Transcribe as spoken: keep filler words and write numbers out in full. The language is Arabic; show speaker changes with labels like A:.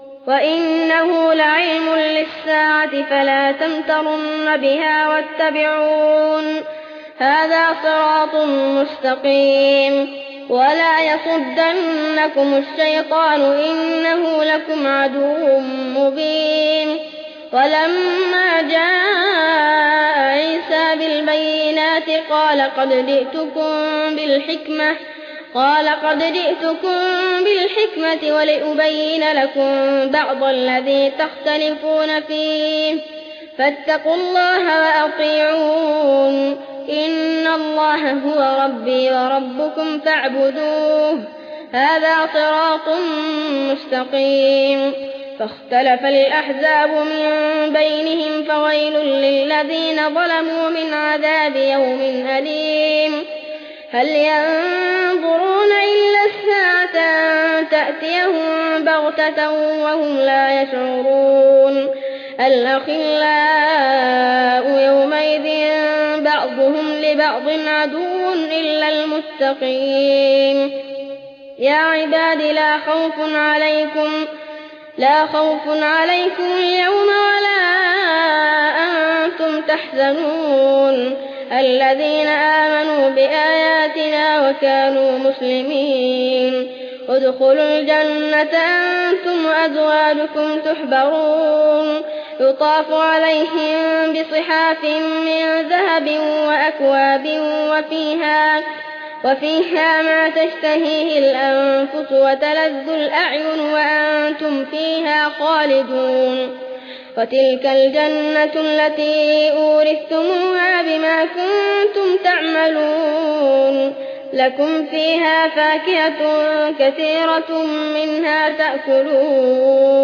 A: وإنه لعلم للساعة فلا تمترن بها واتبعون هذا صراط مستقيم ولا يصدنكم الشيطان إنه لكم عدو مبين. ولما جاء عيسى بالبينات قال قد جئتكم بالحكمة قال قد جئتكم بالحكمة ولأبين لكم بعض الذي تختلفون فيه فاتقوا الله وأطيعون إن الله هو ربي وربكم فاعبدوه هذا صراط مستقيم. فاختلف الأحزاب من بينهم فويل للذين ظلموا من عذاب يوم أليم. هل ينظرون إلا الساعة أن تأتيهم بغتة وهم لا يشعرون الأخلاء يومئذ بعضهم لبعض عدو إلا المتقين. يا عباد لا خوف عليكم لا خوف عليكم اليوم ولا أنتم تحزنون الذين آمنوا بآياتنا وكانوا مسلمين ادخلوا الجنة أنتم وأزواجكم تحبرون يطاف عليهم بصحاف من ذهب وأكواب وفيها وفيها ما تشتهيه الأنفس وتلذ الأعين وأنتم فيها خالدون وتلك الجنة التي أورثتموها بما كنتم تعملون لكم فيها فاكهة كثيرة منها تأكلون